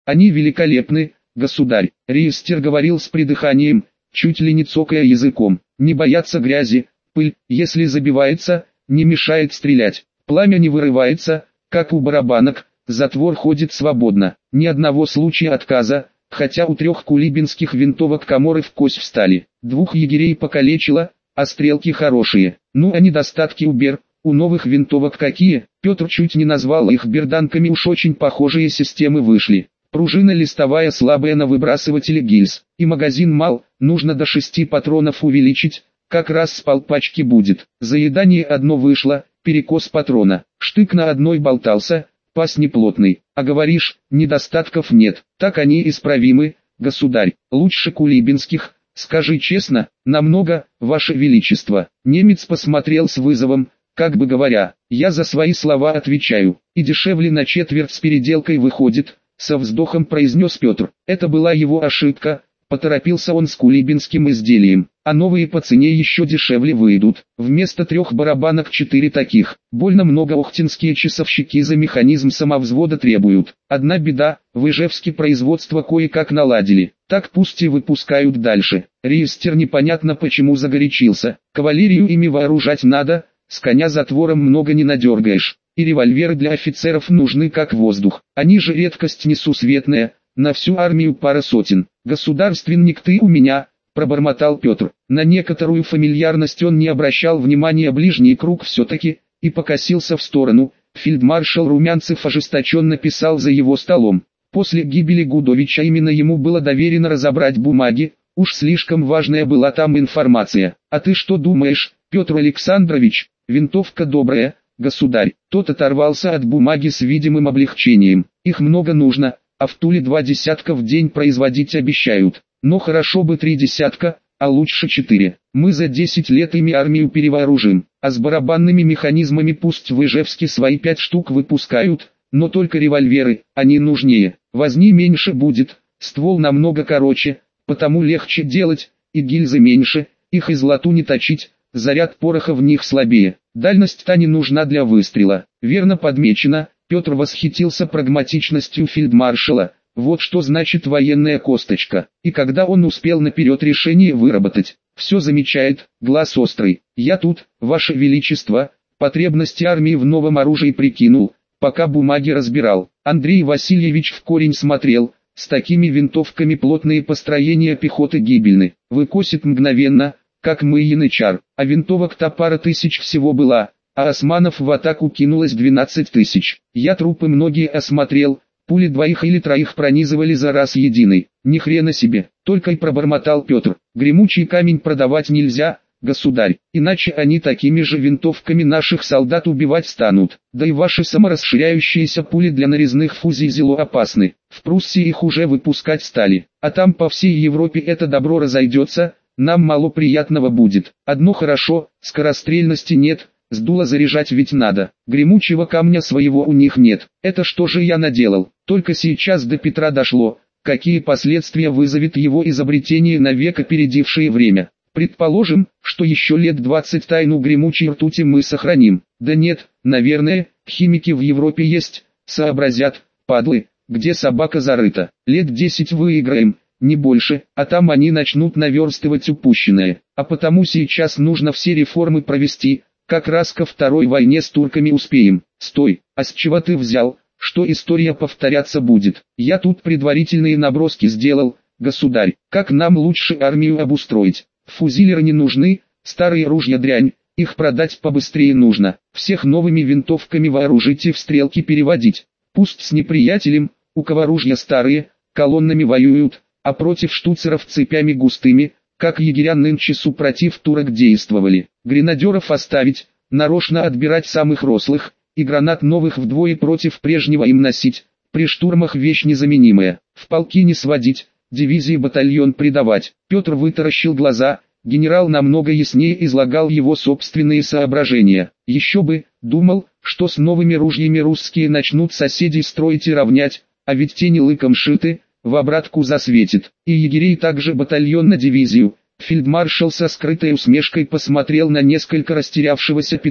Они великолепны, государь. Рейхстер говорил с придыханием, чуть ли не цокая языком. Не боятся грязи, пыль, если забивается, не мешает стрелять. Пламя не вырывается, как у барабанок, затвор ходит свободно. Ни одного случая отказа, хотя у 3 кулибинских винтовок коморы в кость встали. 2 егерей покалечило, а стрелки хорошие. Ну а недостатки у новых винтовок какие? Петр чуть не назвал их берданками, уж очень похожие системы вышли. Пружина листовая слабая на выбрасывателе гильз. И магазин мал, нужно до 6 патронов увеличить, как раз с полпачки будет. Заедание одно вышло, перекос патрона. Штык на одной болтался, паз неплотный. А говоришь, недостатков нет. Так они исправимы, государь. Лучше кулибинских, скажи честно, намного, ваше величество. Немец посмотрел с вызовом, как бы говоря, я за свои слова отвечаю. И дешевле на четверть с переделкой выходит, со вздохом произнес Петр. Это была его ошибка, поторопился он с кулибинским изделием. А новые по цене еще дешевле выйдут. Вместо 3 барабанок 4 таких. Больно много охтинские часовщики за механизм самовзвода требуют. Одна беда, в Ижевске производство кое-как наладили. Так пусть и выпускают дальше. Рейхстер непонятно почему загорячился. Кавалерию ими вооружать надо, с коня затвором много не надергаешь. И револьверы для офицеров нужны как воздух. Они же редкость несусветная, на всю армию пара сотен. Государственник ты у меня, пробормотал Петр. На некоторую фамильярность он не обращал внимания, ближний круг все-таки, и покосился в сторону. Фельдмаршал Румянцев ожесточенно писал за его столом. После гибели Гудовича именно ему было доверено разобрать бумаги, уж слишком важная была там информация. А ты что думаешь, Петр Александрович, винтовка добрая, государь. Тот оторвался от бумаги с видимым облегчением. Их много нужно, а в Туле 2 десятка в день производить обещают. Но хорошо бы 3 десятка, а лучше 4. Мы за 10 лет ими армию перевооружим, а с барабанными механизмами пусть в Ижевске свои 5 штук выпускают, но только револьверы, они нужнее. Возни меньше будет, ствол намного короче, потому легче делать, и гильзы меньше, их из латуни точить, заряд пороха в них слабее. Дальность-то не нужна для выстрела. Верно подмечено, Петр восхитился прагматичностью фельдмаршала. Вот что значит военная косточка. И когда он успел наперед решение выработать, все замечает, глаз острый. Я тут, ваше величество, потребности армии в новом оружии прикинул, пока бумаги разбирал. Андрей Васильевич в корень смотрел, с такими винтовками плотные построения пехоты гибельны. Выкосит мгновенно, как мы янычар, а винтовок-то пара тысяч всего была, а османов в атаку кинулось 12 тысяч. Я трупы многие осмотрел, пули 2 или 3 пронизывали за раз единый. Ни хрена себе, только и пробормотал Петр. Гремучий камень продавать нельзя, государь, иначе они такими же винтовками наших солдат убивать станут. Да и ваши саморасширяющиеся пули для нарезных фузий зело опасны. В Пруссии их уже выпускать стали, а там по всей Европе это добро разойдется. Нам мало приятного будет. Одно хорошо, скорострельности нет, с дула заряжать ведь надо. Гремучего камня своего у них нет. Это что же я наделал? Только сейчас до Петра дошло, какие последствия вызовет его изобретение, навек опередившее время. Предположим, что еще лет 20 тайну гремучей ртути мы сохраним. Да нет, наверное, химики в Европе есть, сообразят, падлы, где собака зарыта. Лет 10 выиграем, не больше, а там они начнут наверстывать упущенное. А потому сейчас нужно все реформы провести, как раз ко второй войне с турками успеем. Стой, а с чего ты взял, что история повторяться будет? Я тут предварительные наброски сделал, государь, как нам лучше армию обустроить. Фузилеры не нужны, старые ружья дрянь, их продать побыстрее нужно. Всех новыми винтовками вооружить и в стрелки переводить. Пусть с неприятелем, у кого ружья старые, колоннами воюют, а против штуцеров цепями густыми, как егеря нынче супротив турок действовали. Гренадеров оставить, нарочно отбирать самых рослых, и гранат новых вдвое против прежнего им носить, при штурмах вещь незаменимая. В полки не сводить, дивизии батальон придавать. Петр вытаращил глаза, генерал намного яснее излагал его собственные соображения. Еще бы, думал, что с новыми ружьями русские начнут соседей строить и равнять, а ведь те не лыком шиты, в обратку засветит. И егерей также батальон на дивизию. Фельдмаршал со скрытой усмешкой посмотрел на несколько растерявшегося Петра.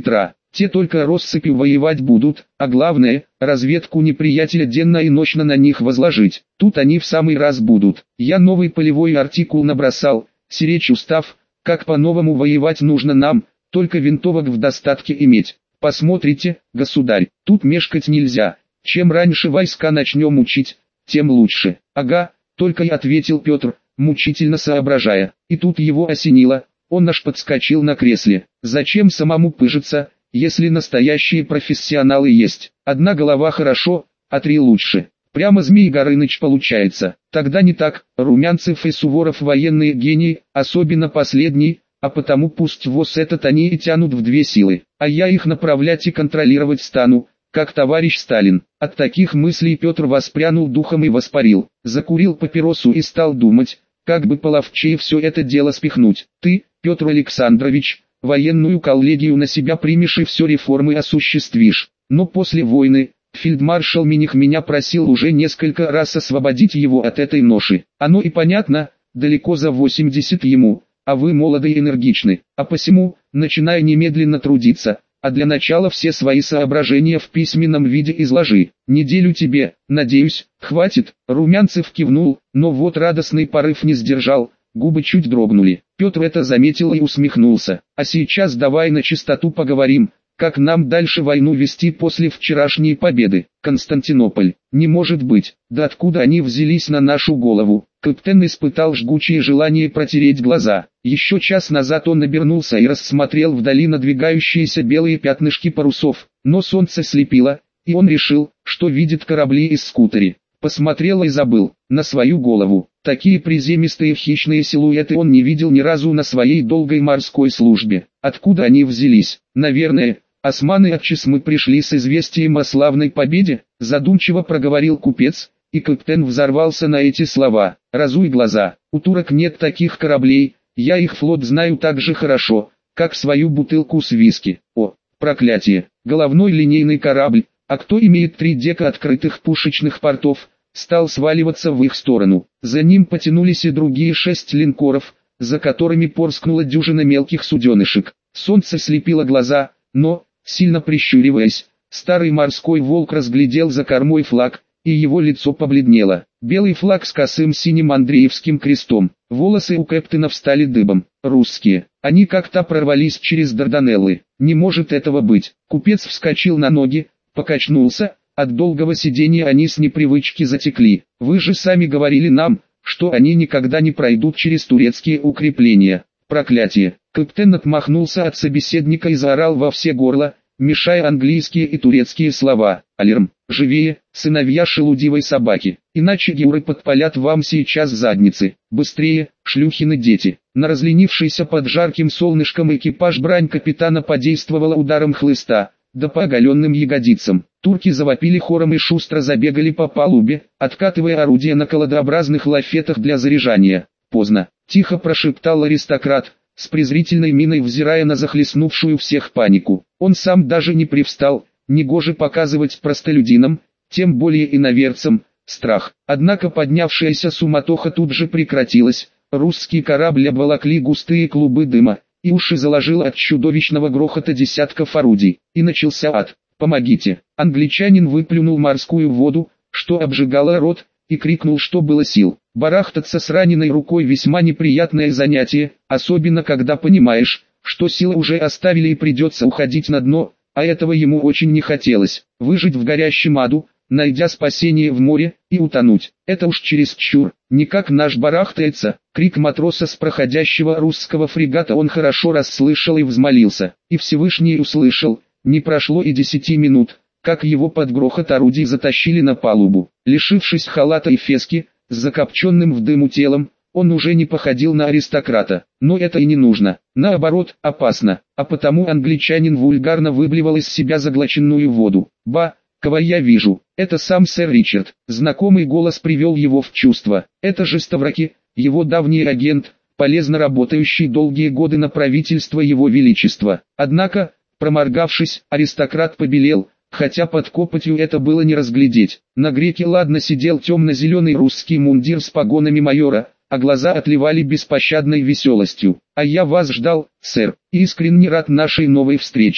те только россыпью воевать будут, а главное, разведку неприятеля денно и ночно на них возложить. Тут они в самый раз будут. Я новый полевой артикул набросал, сиречь устав, как по-новому воевать нужно нам, только винтовок в достатке иметь. Посмотрите, государь, тут мешкать нельзя. Чем раньше войска начнем учить, тем лучше. Ага, только и ответил Петр, мучительно соображая. И тут его осенило, он аж подскочил на кресле. Зачем самому пыжиться, если настоящие профессионалы есть? Одна голова хорошо, а три лучше. Прямо Змей Горыныч получается. Тогда не так, Румянцев и Суворов военные гении, особенно последний, а потому пусть ВОС этот они и тянут в две силы, а я их направлять и контролировать стану, как товарищ Сталин. От таких мыслей Петр воспрянул духом и воспарил, закурил папиросу и стал думать, как бы половчее все это дело спихнуть. Ты, Петр Александрович, военную коллегию на себя примешь и все реформы осуществишь, но после войны, фельдмаршал Миних меня просил уже несколько раз освободить его от этой ноши. Оно и понятно, далеко за 80 ему, а вы молоды и энергичны, а посему, начинай немедленно трудиться, а для начала все свои соображения в письменном виде изложи. Неделю тебе, надеюсь, хватит. Румянцев кивнул, но вот радостный порыв не сдержал, губы чуть дрогнули. Петр это заметил и усмехнулся. А сейчас давай на чистоту поговорим, как нам дальше войну вести после вчерашней победы. Константинополь, не может быть, да откуда они взялись на нашу голову? Капитан испытал жгучее желание протереть глаза. Еще час назад он обернулся и рассмотрел вдали надвигающиеся белые пятнышки парусов, но солнце слепило, и он решил, что видит корабли из скутери. Посмотрел и забыл, на свою голову. Такие приземистые хищные силуэты он не видел ни разу на своей долгой морской службе. Откуда они взялись? Наверное, османы от Чесмы пришли с известием о славной победе, задумчиво проговорил купец, и капитан взорвался на эти слова. Разуй глаза, у турок нет таких кораблей, я их флот знаю так же хорошо, как свою бутылку с виски. О, проклятие, головной линейный корабль, а кто имеет 3 дека открытых пушечных портов, стал сваливаться в их сторону. За ним потянулись и другие 6 линкоров, за которыми порскнула дюжина мелких суденышек. Солнце слепило глаза, но, сильно прищуриваясь, старый морской волк разглядел за кормой флаг, и его лицо побледнело. Белый флаг с косым синим Андреевским крестом. Волосы у капитана встали дыбом. Русские. Они как-то прорвались через Дарданеллы. Не может этого быть. Купец вскочил на ноги, покачнулся. От долгого сидения они с непривычки затекли. Вы же сами говорили нам, что они никогда не пройдут через турецкие укрепления. Проклятие. Капитан отмахнулся от собеседника и заорал во все горло, мешая английские и турецкие слова. Алирм, живее, сыновья шелудивой собаки, иначе геуры подпалят вам сейчас задницы. Быстрее, шлюхины дети. На разленившийся под жарким солнышком экипаж брань капитана подействовала ударом хлыста, да по оголенным ягодицам. Турки завопили хором и шустро забегали по палубе, откатывая орудия на колодообразных лафетах для заряжания. Поздно, тихо прошептал аристократ, с презрительной миной взирая на захлестнувшую всех панику. Он сам даже не привстал, негоже показывать простолюдинам, тем более иноверцам, страх. Однако поднявшаяся суматоха тут же прекратилась, русский корабль обволокли густые клубы дыма, и уши заложило от чудовищного грохота десятков орудий, и начался ад. «Помогите!» Англичанин выплюнул морскую воду, что обжигало рот, и крикнул, что было сил. Барахтаться с раненой рукой весьма неприятное занятие, особенно когда понимаешь, что силы уже оставили и придется уходить на дно, а этого ему очень не хотелось. Выжить в горящем аду, найдя спасение в море, и утонуть. Это уж чересчур. Никак наш барахтается. Крик матроса с проходящего русского фрегата он хорошо расслышал и взмолился. И Всевышний услышал. Не прошло и 10 минут, как его под грохот орудий затащили на палубу. Лишившись халата и фески, с закопченным в дыму телом, он уже не походил на аристократа. Но это и не нужно. Наоборот, опасно. А потому англичанин вульгарно выблевал из себя заглоченную воду. «Ба, кого я вижу, это сам сэр Ричард». Знакомый голос привел его в чувство. Это же Ставраки, его давний агент, полезно работающий долгие годы на правительство его величества. Однако, проморгавшись, аристократ побелел, хотя под копотью это было не разглядеть. На греке ладно сидел темно-зеленый русский мундир с погонами майора, а глаза отливали беспощадной веселостью. «А я вас ждал, сэр, и искренне рад нашей новой встрече.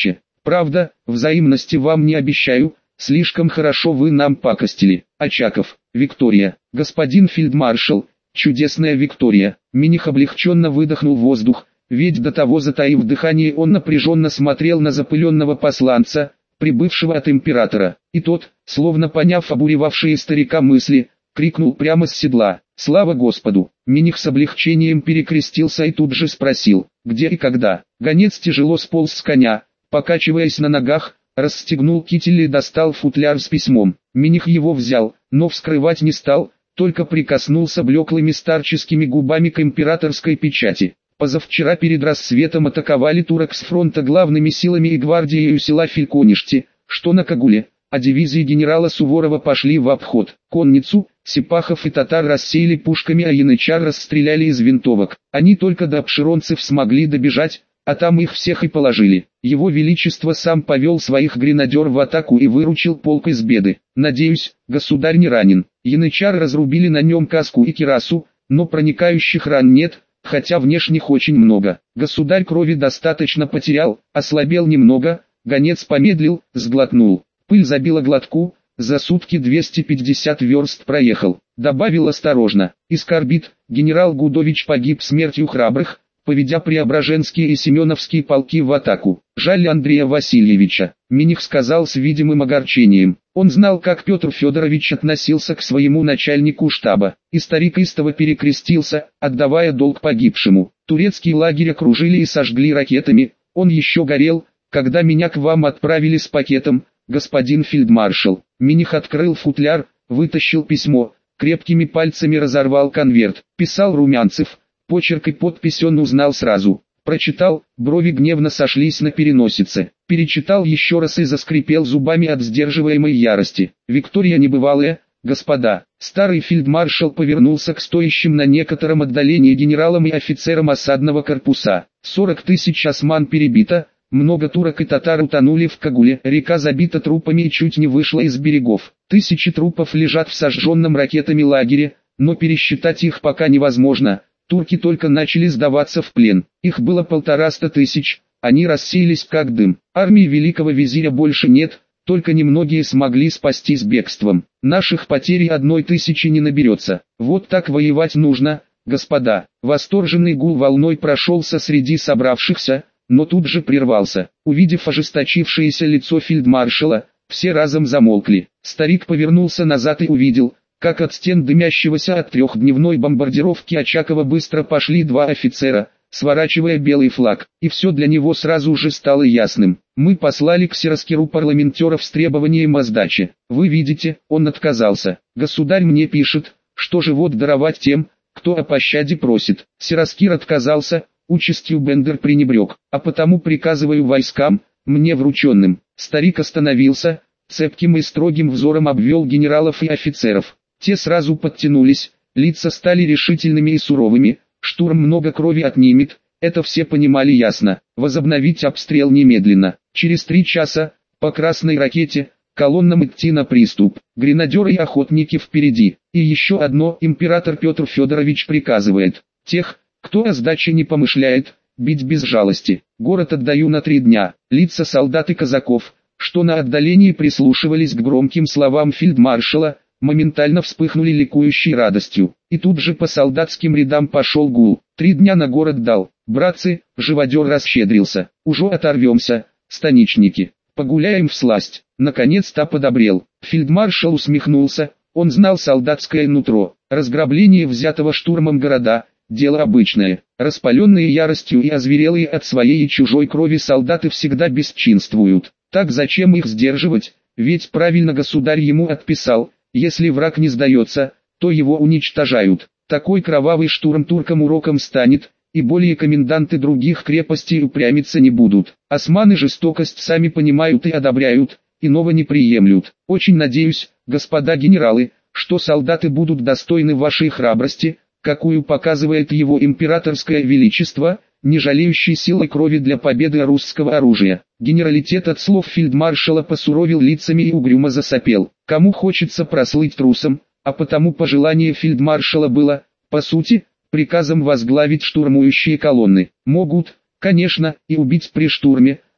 Правда, взаимности вам не обещаю, слишком хорошо вы нам пакостили. Очаков, Виктория, господин фельдмаршал, чудесная Виктория. Миних облегченно выдохнул воздух, ведь до того, затаив дыхание, он напряженно смотрел на запыленного посланца, прибывшего от императора. И тот, словно поняв обуревавшие старика мысли, крикнул прямо с седла: «Слава Господу!» Миних с облегчением перекрестился и тут же спросил: «Где и когда?» Гонец тяжело сполз с коня, покачиваясь на ногах, расстегнул китель и достал футляр с письмом. Миних его взял, но вскрывать не стал, только прикоснулся блеклыми старческими губами к императорской печати. Позавчера перед рассветом атаковали турок с фронта главными силами и гвардией у села Фельконишти, что на Кагуле, а дивизии генерала Суворова пошли в обход. Конницу, сипахов и татар рассеяли пушками, а янычар расстреляли из винтовок. Они только до обширонцев смогли добежать, а там их всех и положили. Его Величество сам повел своих гренадер в атаку и выручил полк из беды. Надеюсь, государь не ранен. Янычар разрубили на нем каску и кирасу, но проникающих ран нет, хотя внешних очень много. Государь крови достаточно потерял, ослабел немного. Гонец помедлил, сглотнул. Пыль забила глотку, за сутки 250 верст проехал. Добавил осторожно: «Искорбит, генерал Гудович погиб смертью храбрых, поведя Преображенские и Семеновские полки в атаку. Жаль Андрея Васильевича». Миних сказал с видимым огорчением. Он знал, как Петр Федорович относился к своему начальнику штаба, и старик истово перекрестился, отдавая долг погибшему. Турецкий лагерь окружили и сожгли ракетами, он еще горел, когда меня к вам отправили с пакетом, господин фельдмаршал. Миних открыл футляр, вытащил письмо, крепкими пальцами разорвал конверт. Писал Румянцев, почерк и подпись он узнал сразу. Прочитал, брови гневно сошлись на переносице. Перечитал еще раз и заскрипел зубами от сдерживаемой ярости. «Виктория небывалая, господа». Старый фельдмаршал повернулся к стоящим на некотором отдалении генералам и офицерам осадного корпуса. 40 тысяч осман перебито, много турок и татар утонули в Кагуле. Река забита трупами и чуть не вышла из берегов. Тысячи трупов лежат в сожженном ракетами лагере, но пересчитать их пока невозможно. Турки только начали сдаваться в плен. Их было 150 тысяч, они рассеялись как дым. Армии великого визиря больше нет, только немногие смогли спастись бегством. Наших потерь 1000 не наберется. Вот так воевать нужно, господа. Восторженный гул волной прошелся среди собравшихся, но тут же прервался. Увидев ожесточившееся лицо фельдмаршала, все разом замолкли. Старик повернулся назад и увидел, как от стен дымящегося от трехдневной бомбардировки Очакова быстро пошли два офицера, сворачивая белый флаг. И все для него сразу же стало ясным. Мы послали к Сираскиру парламентеров с требованием о сдаче. Вы видите, он отказался. Государь мне пишет, что живот даровать тем, кто о пощаде просит. Сираскир отказался, участью Бендер пренебрег. А потому приказываю войскам, мне врученным. Старик остановился, цепким и строгим взором обвел генералов и офицеров. Те сразу подтянулись, лица стали решительными и суровыми. Штурм много крови отнимет, это все понимали ясно. Возобновить обстрел немедленно. Через 3 часа, по красной ракете, колоннам идти на приступ. Гренадеры и охотники впереди. И еще одно: император Петр Федорович приказывает: тех, кто о сдаче не помышляет, бить без жалости. Город отдаю на 3 дня. Лица солдат и казаков, что на отдалении прислушивались к громким словам фельдмаршала, моментально вспыхнули ликующей радостью. И тут же по солдатским рядам пошел гул. 3 дня на город дал. Братцы, живодер расщедрился. Уже оторвемся, станичники. Погуляем всласть. Наконец-то подобрел. Фельдмаршал усмехнулся. Он знал солдатское нутро. Разграбление взятого штурмом города – дело обычное. Распаленные яростью и озверелые от своей и чужой крови солдаты всегда бесчинствуют. Так зачем их сдерживать? Ведь правильно государь ему отписал: если враг не сдается, то его уничтожают. Такой кровавый штурм туркам уроком станет, и более коменданты других крепостей упрямиться не будут. Османы жестокость сами понимают и одобряют, иного не приемлют. Очень надеюсь, господа генералы, что солдаты будут достойны вашей храбрости, какую показывает его императорское величество, не жалеющий силы крови для победы русского оружия. Генералитет от слов фельдмаршала посуровил лицами и угрюмо засопел. Кому хочется прослыть трусом, а потому пожелание фельдмаршала было, по сути, приказом возглавить штурмующие колонны. Могут, конечно, и убить при штурме,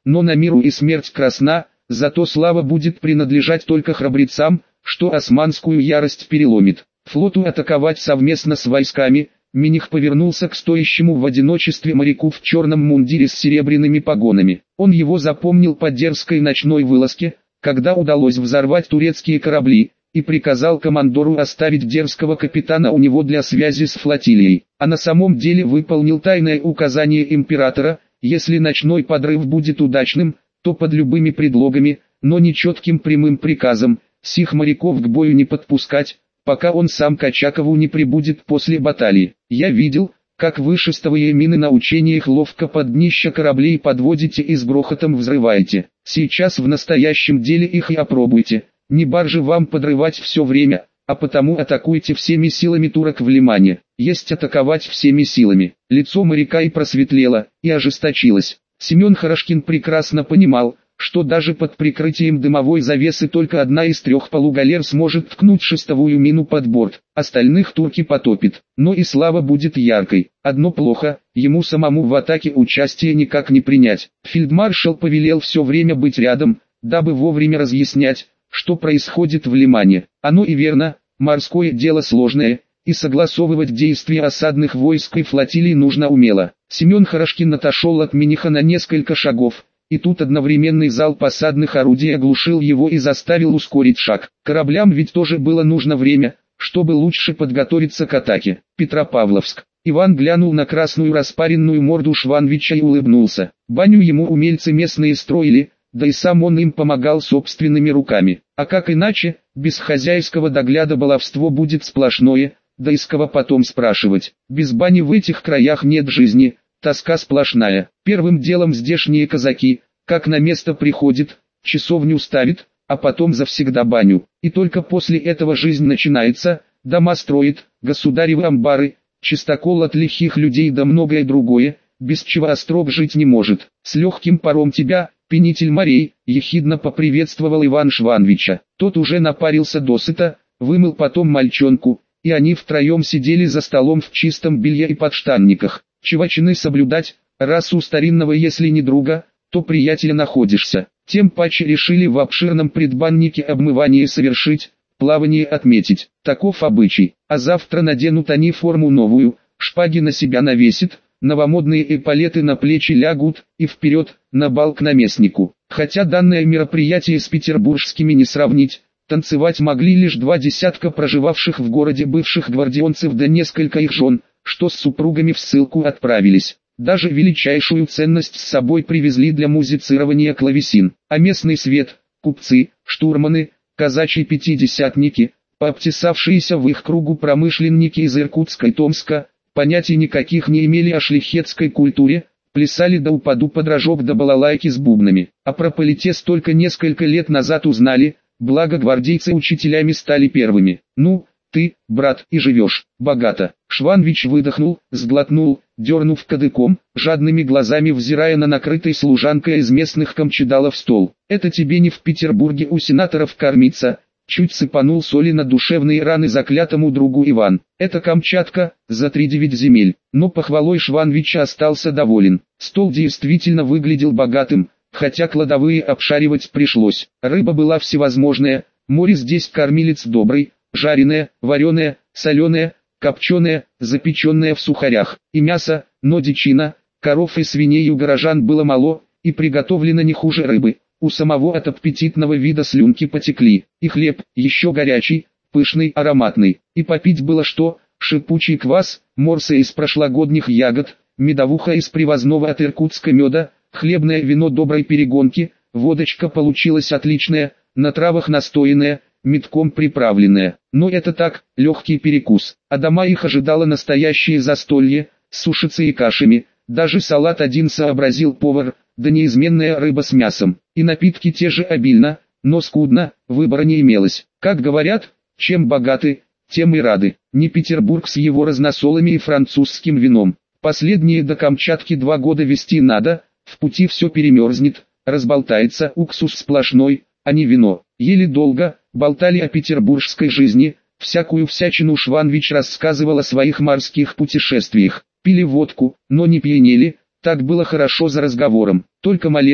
но на миру и смерть красна, зато слава будет принадлежать только храбрецам, что османскую ярость переломит. Флоту атаковать совместно с войсками. Миних повернулся к стоящему в одиночестве моряку в черном мундире с серебряными погонами. Он его запомнил по дерзкой ночной вылазке, когда удалось взорвать турецкие корабли, и приказал командору оставить дерзкого капитана у него для связи с флотилией. А на самом деле выполнил тайное указание императора: если ночной подрыв будет удачным, то под любыми предлогами, но не четким прямым приказом, сих моряков к бою не подпускать, пока он сам к Очакову не прибудет после баталии. Я видел, как вы шестовые мины на учениях ловко под днище кораблей подводите и с грохотом взрываете. Сейчас в настоящем деле их и опробуйте. Не баржи вам подрывать все время, а потому атакуйте всеми силами турок в Лимане. Есть атаковать всеми силами. Лицо моряка и просветлело, и ожесточилось. Семен Хорошкин прекрасно понимал, что даже под прикрытием дымовой завесы только одна из 3 полугалер сможет ткнуть шестовую мину под борт, остальных турки потопит. Но и слава будет яркой. Одно плохо, ему самому в атаке участие никак не принять. Фельдмаршал повелел все время быть рядом, дабы вовремя разъяснять, что происходит в Лимане. Оно и верно, морское дело сложное, и согласовывать действия осадных войск и флотилий нужно умело. Семен Хорошкин отошел от Миниха на несколько шагов, и тут одновременный залп осадных орудий оглушил его и заставил ускорить шаг. Кораблям ведь тоже было нужно время, чтобы лучше подготовиться к атаке. Петропавловск. Иван глянул на красную распаренную морду Шванвича и улыбнулся. Баню ему умельцы местные строили, да и сам он им помогал собственными руками. А как иначе, без хозяйского догляда баловство будет сплошное, да из кого потом спрашивать. Без бани в этих краях нет жизни, тоска сплошная. Первым делом здешние казаки, как на место приходит, часовню ставит, а потом завсегда баню. И только после этого жизнь начинается, дома строит, государевы амбары, чистокол от лихих людей да многое другое, без чего острог жить не может. С легким паром тебя, пенитель морей, ехидно поприветствовал Иван Шванвича. Тот уже напарился досыта, вымыл потом мальчонку, и они втроем сидели за столом в чистом белье и подштанниках. Чего чины соблюдать, раз у старинного если не друга, то приятеля находишься. Тем паче решили в обширном предбаннике обмывание совершить, плавание отметить. Таков обычай. А завтра наденут они форму новую, шпаги на себя навесят, новомодные эполеты на плечи лягут, и вперед, на бал к наместнику. Хотя данное мероприятие с петербургскими не сравнить, танцевать могли лишь 2 десятка проживавших в городе бывших гвардейцев да несколько их жен, что с супругами в ссылку отправились. Даже величайшую ценность с собой привезли для музицирования клавесин. А местный свет, купцы, штурманы, казачьи пятидесятники, пообтесавшиеся в их кругу промышленники из Иркутска и Томска, понятий никаких не имели о шляхетской культуре, плясали до упаду под рожок да балалайки с бубнами. А про политес только несколько лет назад узнали, благо гвардейцы учителями стали первыми. Ну, ты, брат, и живешь богато. Шванвич выдохнул, сглотнул, дернув кадыком, жадными глазами взирая на накрытый служанкой из местных камчедалов стол. Это тебе не в Петербурге у сенаторов кормиться. Чуть сыпанул соли на душевные раны заклятому другу Иван. Это Камчатка, за 3-9 земель. Но похвалой Шванвича остался доволен. Стол действительно выглядел богатым, хотя кладовые обшаривать пришлось. Рыба была всевозможная, море здесь кормилец добрый, жареное, вареное, соленое, копченое, запеченное в сухарях. И мясо, но дичина, коров и свиней у горожан было мало, и приготовлено не хуже рыбы. У самого от аппетитного вида слюнки потекли, и хлеб, еще горячий, пышный, ароматный. И попить было что: шипучий квас, морсы из прошлогодних ягод, медовуха из привозного от Иркутска меда, хлебное вино доброй перегонки, водочка получилась отличная, на травах настоянная, медком приправленная. Но это так, легкий перекус. А дома их ожидало настоящее застолье, с сушицей и кашами. Даже салат один сообразил повар, да неизменная рыба с мясом. И напитки те же обильно, но скудно, выбора не имелось. Как говорят, чем богаты, тем и рады. Не Петербург с его разносолами и французским вином. Последние до Камчатки 2 года везти надо, в пути все перемерзнет, разболтается, уксус сплошной, а не вино. Еле долго, болтали о петербургской жизни, всякую всячину Шванвич рассказывал о своих морских путешествиях. Пили водку, но не пьянели, так было хорошо за разговором. Только малец,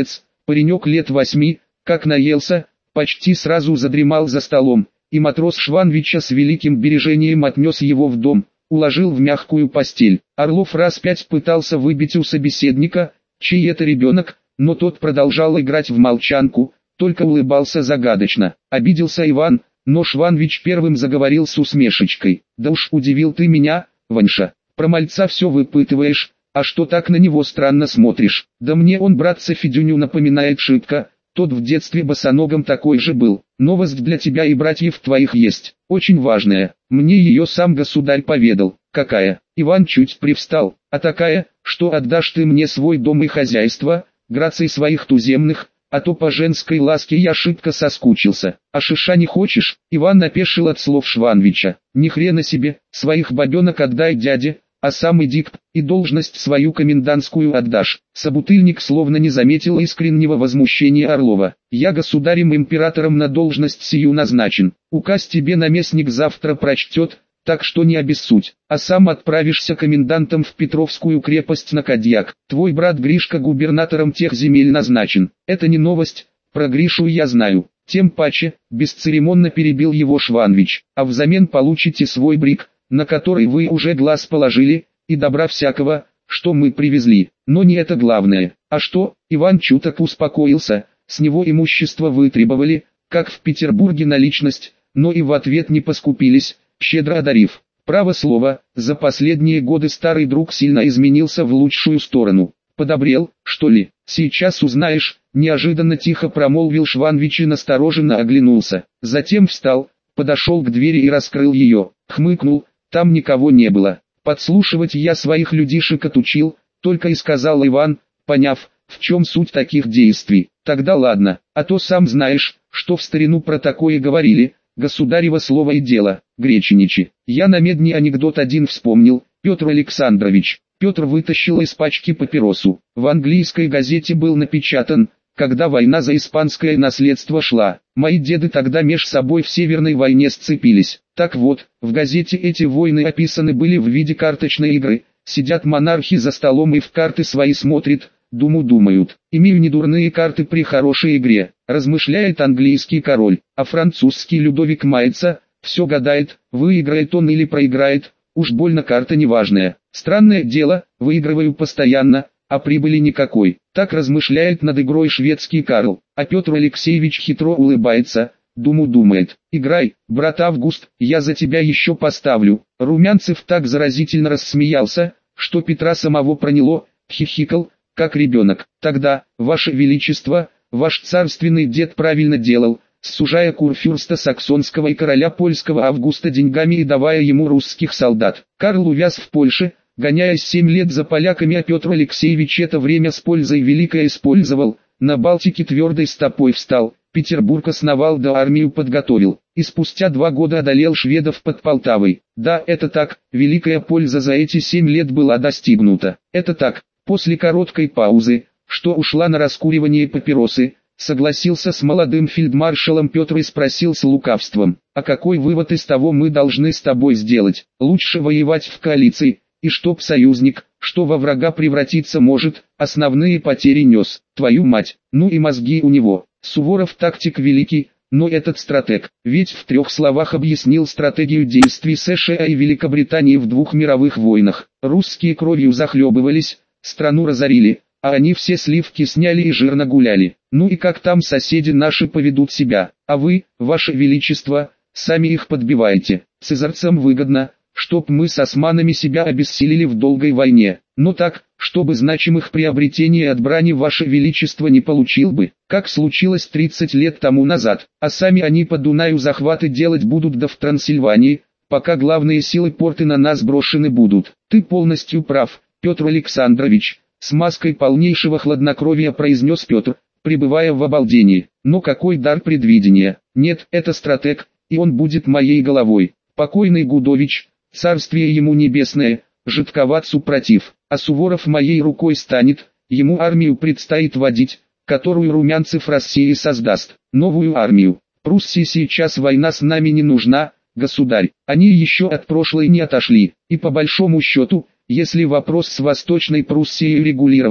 Паренек лет 8, как наелся, почти сразу задремал за столом, и матрос Шванвича с великим бережением отнес его в дом, уложил в мягкую постель. Орлов раз 5 пытался выбить у собеседника, чей это ребенок, но тот продолжал играть в молчанку, только улыбался загадочно. Обиделся Иван, но Шванвич первым заговорил с усмешечкой. «Да уж удивил ты меня, Ваньша, про мальца все выпытываешь, а что так на него странно смотришь? Да мне он братца Федюню напоминает шибко, тот в детстве босоногом такой же был. Новость для тебя и братьев твоих есть, очень важная, мне ее сам государь поведал». «Какая?» Иван чуть привстал. «А такая, что отдашь ты мне свой дом и хозяйство, граций своих туземных, а то по женской ласке я шибко соскучился». «А шиша не хочешь?» Иван опешил от слов Шванвича. «Ни хрена себе, своих бабенок отдай дяде, а сам иди и должность свою комендантскую отдашь». Собутыльник словно не заметил искреннего возмущения Орлова. «Я государем-императором на должность сию назначен. Указ тебе наместник завтра прочтет, так что не обессудь, а сам отправишься комендантом в Петровскую крепость на Кадьяк. Твой брат Гришка губернатором тех земель назначен. Это не новость, про Гришу я знаю». «Тем паче», бесцеремонно перебил его Шванвич, «а взамен получите свой брик, на который вы уже глаз положили, и добра всякого, что мы привезли. Но не это главное». «А что?» Иван чуток успокоился, с него имущество вытребовали, как в Петербурге наличность, но и в ответ не поскупились, щедро одарив. Право слово, за последние годы старый друг сильно изменился в лучшую сторону. «Подобрел, что ли? Сейчас узнаешь», неожиданно тихо промолвил Шванвич и настороженно оглянулся. Затем встал, подошел к двери и раскрыл ее, хмыкнул, там никого не было. «Подслушивать я своих людишек отучил», только и сказал Иван, поняв, в чем суть таких действий. «Тогда ладно, а то сам знаешь, что в старину про такое говорили, государево слово и дело, Греченичи». Я на медне анекдот один вспомнил. «Петр Александрович». Петр вытащил из пачки папиросу. В английской газете был напечатан, когда война за испанское наследство шла. Мои деды тогда меж собой в Северной войне сцепились. Так вот, в газете эти войны описаны были в виде карточной игры. Сидят монархи за столом и в карты свои смотрят, думают. «Имею недурные карты при хорошей игре», размышляет английский король, а французский Людовик мается, все гадает, выиграет он или проиграет, уж больно карта неважная. «Странное дело, выигрываю постоянно, а прибыли никакой». Так размышляет над игрой шведский Карл, а Петр Алексеевич хитро улыбается, думает. «Играй, брат Август, я за тебя еще поставлю». Румянцев так заразительно рассмеялся, что Петра самого проняло, хихикал, как ребенок. «Тогда, ваше величество, ваш царственный дед правильно делал, сужая курфюрста саксонского и короля польского Августа деньгами и давая ему русских солдат. Карл увяз в Польше, гоняясь 7 лет за поляками, а Петр Алексеевич это время с пользой великое использовал, на Балтике твердой стопой встал, Петербург основал да армию подготовил, и спустя 2 года одолел шведов под Полтавой. Да, это так, великая польза за эти 7 лет была достигнута. Это так». После короткой паузы, что ушла на раскуривание папиросы, согласился с молодым фельдмаршалом Петр и спросил с лукавством: «А какой вывод из того мы должны с тобой сделать? Лучше воевать в коалиции, и чтоб союзник, что во врага превратиться может, основные потери нес, твою мать, ну и мозги у него». Суворов тактик великий, но этот стратег, ведь в 3 словах объяснил стратегию действий США и Великобритании в 2 мировых войнах. Русские кровью захлебывались, страну разорили, а они все сливки сняли и жирно гуляли. Ну и как там соседи наши поведут себя? А вы, ваше величество, сами их подбиваете. Цезарцам выгодно, чтоб мы с османами себя обессилили в долгой войне, но так, чтобы значимых приобретений от брани ваше величество не получил бы, как случилось 30 лет тому назад, а сами они по Дунаю захваты делать будут да в Трансильвании, пока главные силы порты на нас брошены будут. Ты полностью прав, Петр Александрович, с маской полнейшего хладнокровия произнес Петр, пребывая в обалдении. Но какой дар предвидения? Нет, это стратег, и он будет моей головой. Покойный Гудович, царствие ему небесное, жидковат супротив, а Суворов моей рукой станет, ему армию предстоит водить, которую Румянцев России создаст. Новую армию. Пруссии сейчас война с нами не нужна, государь, они еще от прошлой не отошли, и по большому счету, если вопрос с Восточной Пруссией регулировать,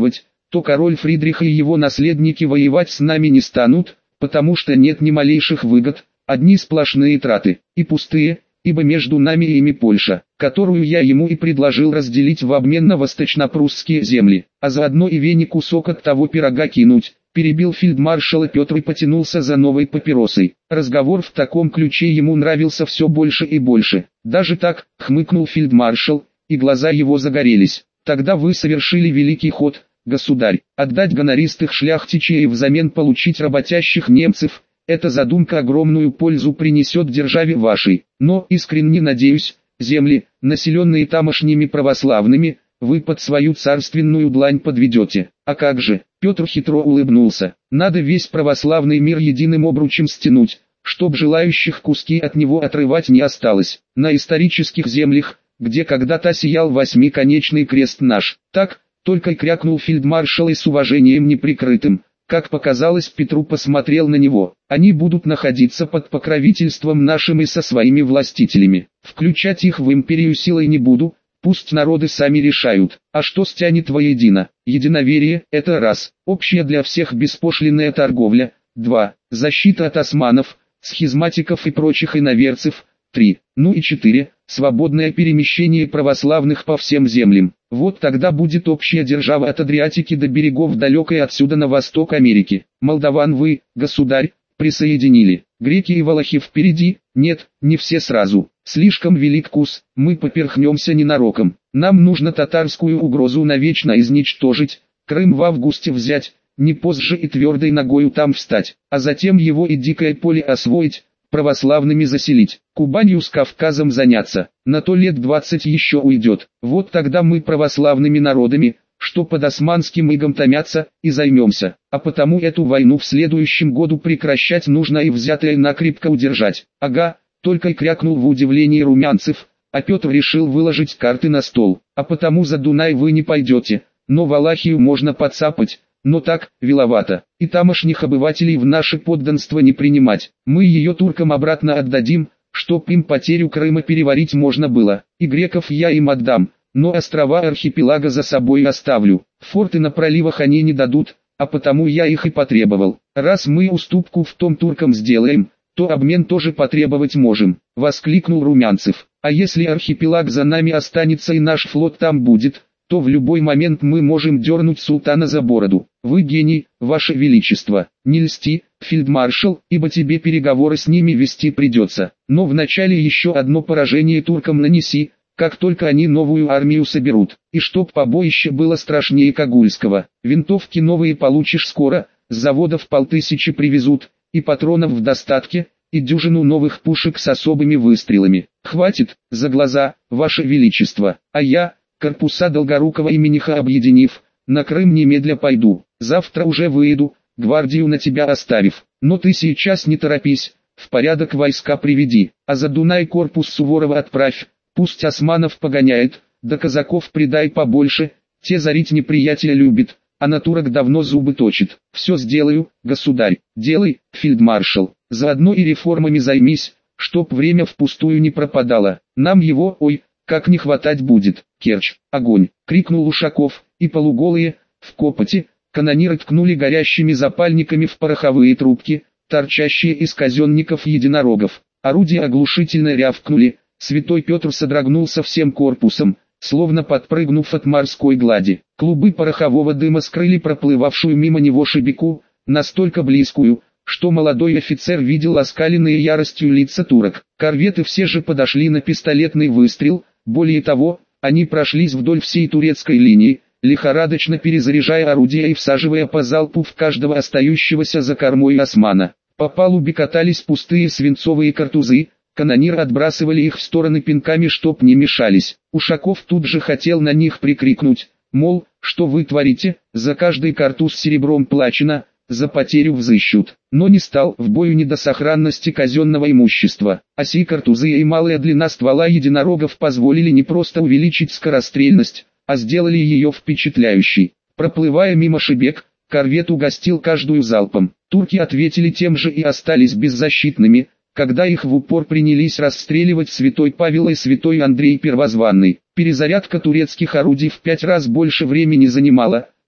то король Фридрих и его наследники воевать с нами не станут, потому что нет ни малейших выгод, одни сплошные траты, и пустые, ибо между нами и ими Польша, которую я ему и предложил разделить в обмен на восточно-прусские земли, а заодно и Вене кусок от того пирога кинуть. Перебил фельдмаршала Петр и потянулся за новой папиросой. Разговор в таком ключе ему нравился все больше и больше. Даже так, хмыкнул фельдмаршал, и глаза его загорелись. Тогда вы совершили великий ход, государь. Отдать гонористых шляхтичей и взамен получить работящих немцев. Эта задумка огромную пользу принесет державе вашей. Но, искренне надеюсь, земли, населенные тамошними православными, вы под свою царственную длань подведете. А как же? Петр хитро улыбнулся. Надо весь православный мир единым обручем стянуть, чтоб желающих куски от него отрывать не осталось. На исторических землях, где когда-то сиял восьмиконечный крест наш. Так, только и крякнул фельдмаршал и с уважением неприкрытым, как показалось Петру, посмотрел на него. Они будут находиться под покровительством нашим и со своими властителями. Включать их в империю силой не буду. Пусть народы сами решают, а что стянет воедино. Единоверие – это раз, общая для всех беспошлинная торговля, 2, защита от османов, схизматиков и прочих иноверцев, 3, ну и 4, свободное перемещение православных по всем землям. Вот тогда будет общая держава от Адриатики до берегов далекой отсюда на восток Америки. Молдаван вы, государь, присоединили. Греки и валахи впереди, нет, не все сразу. Слишком велик кус, мы поперхнемся ненароком. Нам нужно татарскую угрозу навечно изничтожить, Крым в августе взять, не позже и твердой ногою там встать, а затем его и дикое поле освоить, православными заселить, Кубанью с Кавказом заняться. На то лет 20 еще уйдет. Вот тогда мы православными народами, что под османским игом томятся, и займемся. А потому эту войну в следующем году прекращать нужно и взятое накрепко удержать. Ага, только и крякнул в удивлении Румянцев, а Петр решил выложить карты на стол. А потому за Дунай вы не пойдете, но Валахию можно подцапать, но так, виловато. И тамошних обывателей в наше подданство не принимать. Мы ее туркам обратно отдадим, чтоб им потерю Крыма переварить можно было. И греков я им отдам, но острова архипелага за собой оставлю. Форты на проливах они не дадут, а потому я их и потребовал. Раз мы уступку в том туркам сделаем, то обмен тоже потребовать можем, воскликнул Румянцев. А если архипелаг за нами останется и наш флот там будет, то в любой момент мы можем дернуть султана за бороду. Вы гений, ваше величество, не льсти, фельдмаршал, ибо тебе переговоры с ними вести придется. Но вначале еще одно поражение туркам нанеси, как только они новую армию соберут, и чтоб побоище было страшнее Кагульского. Винтовки новые получишь скоро, с заводов 5000 привезут, и патронов в достатке, и дюжину новых пушек с особыми выстрелами. Хватит, за глаза, ваше величество, а я, корпуса Долгорукова и Миниха объединив, на Крым немедля пойду, завтра уже выеду, гвардию на тебя оставив. Но ты сейчас не торопись, в порядок войска приведи, а за Дунай корпус Суворова отправь, пусть османов погоняет, да казаков придай побольше, те зарить неприятеля любит, а на турок давно зубы точит. Все сделаю, государь, делай, фельдмаршал, заодно и реформами займись, чтоб время впустую не пропадало. Нам его, ой, как не хватать будет. Керчь, огонь, крикнул Ушаков, и полуголые, в копоти, канониры ткнули горящими запальниками в пороховые трубки, торчащие из казенников единорогов. Орудия оглушительно рявкнули, святой Петр содрогнулся всем корпусом, словно подпрыгнув от морской глади. Клубы порохового дыма скрыли проплывавшую мимо него шибику, настолько близкую, что молодой офицер видел оскаленные яростью лица турок. Корветы все же подошли на пистолетный выстрел, более того, они прошлись вдоль всей турецкой линии, лихорадочно перезаряжая орудия и всаживая по залпу в каждого остающегося за кормой османа. По палубе катались пустые свинцовые картузы, канониры отбрасывали их в стороны пинками, чтоб не мешались. Ушаков тут же хотел на них прикрикнуть, мол, что вы творите, за каждый картуз серебром плачено, за потерю взыщут. Но не стал, в бою не до сохранности казенного имущества. Оси картузы и малая длина ствола единорогов позволили не просто увеличить скорострельность, а сделали ее впечатляющей. Проплывая мимо шибек, корвет угостил каждую залпом. Турки ответили тем же и остались беззащитными, когда их в упор принялись расстреливать святой Павел и святой Андрей Первозванный. Перезарядка турецких орудий в 5 раз больше времени занимала,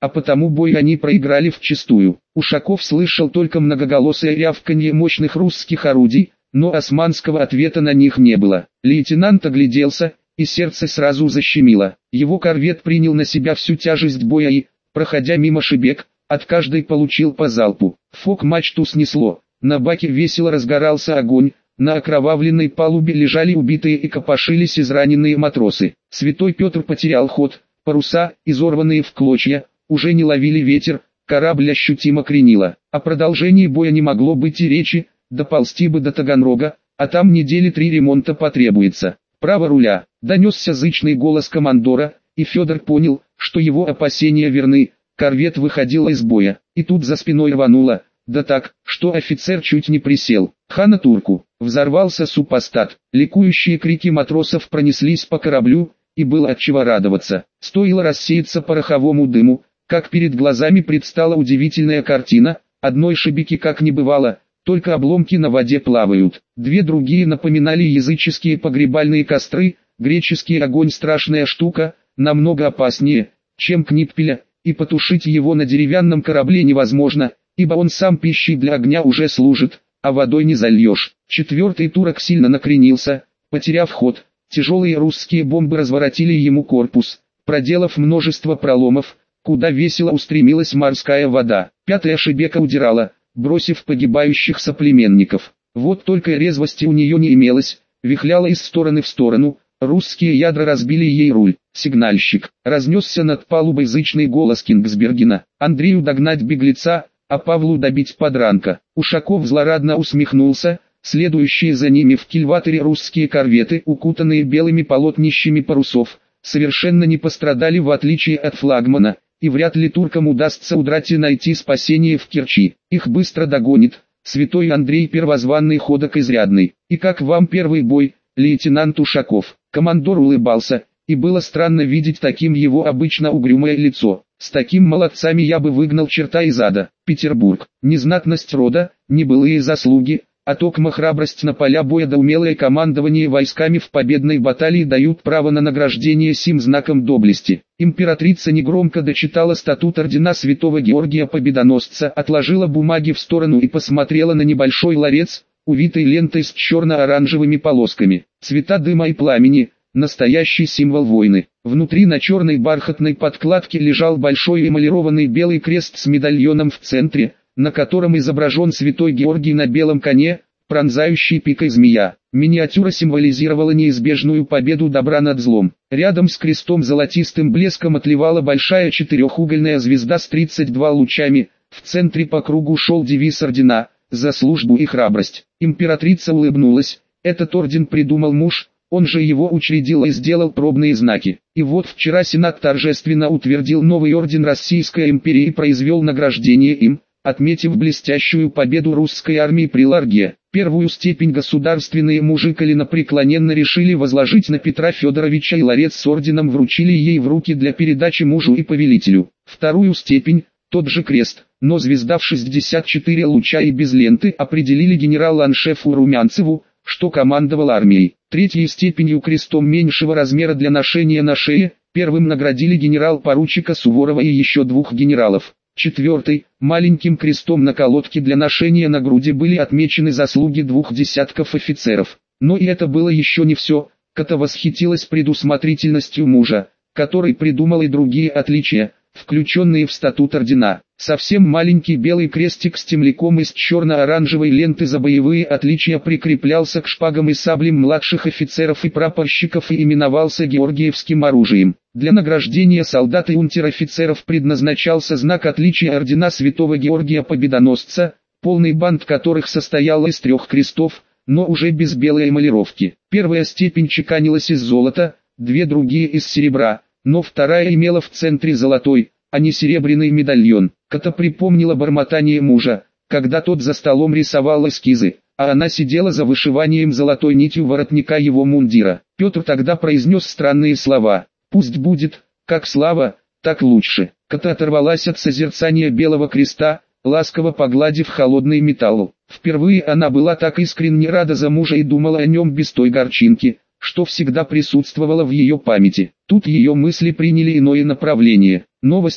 а потому бой они проиграли вчистую. Ушаков слышал только многоголосое рявканье мощных русских орудий, но османского ответа на них не было. Лейтенант огляделся, и сердце сразу защемило. Его корвет принял на себя всю тяжесть боя и, проходя мимо шибек, от каждой получил по залпу. Фок-мачту снесло, на баке весело разгорался огонь, на окровавленной палубе лежали убитые и копошились израненные матросы. Святой Петр потерял ход, паруса, изорванные в клочья, уже не ловили ветер, корабль ощутимо кренило. О продолжении боя не могло быть и речи, доползти бы до Таганрога, а там недели 3 ремонта потребуется. «Право руля», — донесся зычный голос командора, и Федор понял, что его опасения верны. Корвет выходил из боя, и тут за спиной рвануло, да так, что офицер чуть не присел. «Хана турку!» Взорвался супостат. Ликующие крики матросов пронеслись по кораблю, и было отчего радоваться. Стоило рассеяться пороховому дыму, как перед глазами предстала удивительная картина. Одной шибики как не бывало, только обломки на воде плавают. Две другие напоминали языческие погребальные костры. Греческий огонь страшная штука, намного опаснее, чем книппеля, и потушить его на деревянном корабле невозможно, ибо он сам пищей для огня уже служит, а водой не зальешь. Четвертый турок сильно накренился, потеряв ход. Тяжелые русские бомбы разворотили ему корпус, проделав множество проломов, куда весело устремилась морская вода. Пятая шибека удирала, бросив погибающих соплеменников. Вот только резвости у нее не имелось, вихляла из стороны в сторону. Русские ядра разбили ей руль. Сигнальщик. Разнесся над палубой зычный голос Кингсбергена. Андрею догнать беглеца, а Павлу добить подранка. Ушаков злорадно усмехнулся. Следующие за ними в кильватере русские корветы, укутанные белыми полотнищами парусов, совершенно не пострадали в отличие от флагмана, и вряд ли туркам удастся удрать и найти спасение в Керчи. Их быстро догонит. Святой Андрей первозванный ходок изрядный. И как вам первый бой, лейтенант Ушаков? Командор улыбался, и было странно видеть таким его обычно угрюмое лицо. С таким молодцами я бы выгнал черта из ада. Петербург. Не знатность рода, не былые заслуги, а токмо храбрость на поля боя да умелое командование войсками в победной баталии дают право на награждение сим знаком доблести. Императрица негромко дочитала статут ордена Святого Георгия Победоносца, отложила бумаги в сторону и посмотрела на небольшой ларец, увитый лентой с черно-оранжевыми полосками. Цвета дыма и пламени, настоящий символ войны. Внутри на черной бархатной подкладке лежал большой эмалированный белый крест с медальоном в центре, на котором изображен святой Георгий на белом коне, пронзающий пикой змея. Миниатюра символизировала неизбежную победу добра над злом. Рядом с крестом золотистым блеском отливала большая четырехугольная звезда с 32 лучами, в центре по кругу шел девиз ордена «За службу и храбрость». Императрица улыбнулась. Этот орден придумал муж, он же его учредил и сделал пробные знаки. И вот вчера Сенат торжественно утвердил новый орден Российской империи и произвел награждение им, отметив блестящую победу русской армии при Ларге. Первую степень государственные мужи коленопреклоненно решили возложить на Петра Федоровича, и ларец с орденом вручили ей в руки для передачи мужу и повелителю. Вторую степень, тот же крест, но звезда в 64 луча и без ленты, определили генерал-аншефу Румянцеву, что командовал армией. Третьей степенью крестом меньшего размера для ношения на шее, первым наградили генерал-поручика Суворова и еще 2 генералов. Четвертой, маленьким крестом на колодке для ношения на груди были отмечены заслуги 2 десятков офицеров. Но и это было еще не все. Ката восхитилась предусмотрительностью мужа, который придумал и другие отличия, включенные в статут ордена. Совсем маленький белый крестик с темляком из черно-оранжевой ленты за боевые отличия прикреплялся к шпагам и саблям младших офицеров и прапорщиков и именовался георгиевским оружием. Для награждения солдат и унтер-офицеров предназначался знак отличия ордена Святого Георгия Победоносца, полный бант которых состоял из 3 крестов, но уже без белой эмалировки. Первая степень чеканилась из золота, 2 другие из серебра, но вторая имела в центре золотой, а не серебряный медальон. Ката припомнила бормотание мужа, когда тот за столом рисовал эскизы, а она сидела за вышиванием золотой нитью воротника его мундира. Петр тогда произнес странные слова: «Пусть будет, как слава, так лучше». Ката оторвалась от созерцания белого креста, ласково погладив холодный металл. Впервые она была так искренне рада за мужа и думала о нем без той горчинки, что всегда присутствовало в ее памяти. Тут ее мысли приняли иное направление. Новости,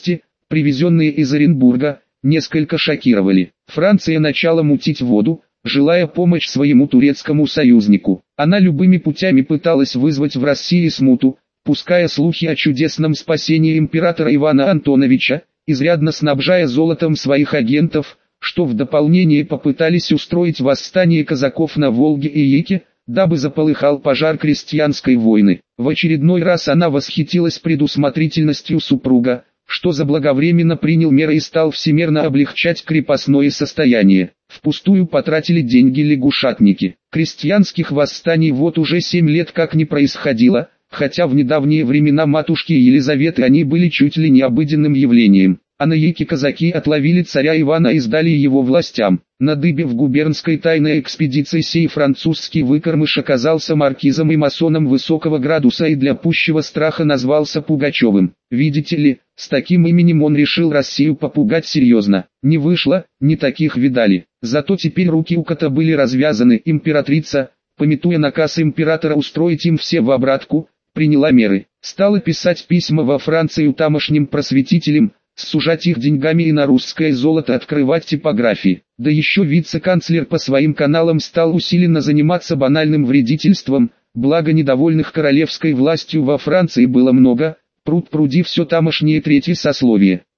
привезенные из Оренбурга, несколько шокировали. Франция начала мутить воду, желая помочь своему турецкому союзнику. Она любыми путями пыталась вызвать в России смуту, пуская слухи о чудесном спасении императора Ивана Антоновича, изрядно снабжая золотом своих агентов, что в дополнение попытались устроить восстание казаков на Волге и Яке, дабы заполыхал пожар крестьянской войны. В очередной раз она восхитилась предусмотрительностью супруга, что заблаговременно принял меры и стал всемерно облегчать крепостное состояние. Впустую потратили деньги лягушатники. Крестьянских восстаний вот уже 7 лет как не происходило, хотя в недавние времена матушки Елизаветы они были чуть ли не обыденным явлением. А на Яке казаки отловили царя Ивана и сдали его властям. На дыбе в губернской тайной экспедиции сей французский выкормыш оказался маркизом и масоном высокого градуса и для пущего страха назвался Пугачевым. Видите ли, с таким именем он решил Россию попугать серьезно. Не вышло, не таких видали. Зато теперь руки у кота были развязаны. Императрица, памятуя наказ императора устроить им все в обратку, приняла меры. Стала писать письма во Францию тамошним просветителям, сужать их деньгами и на русское золото открывать типографии. Да еще вице-канцлер по своим каналам стал усиленно заниматься банальным вредительством, благо недовольных королевской властью во Франции было много, пруд-пруди все тамошнее третье сословие.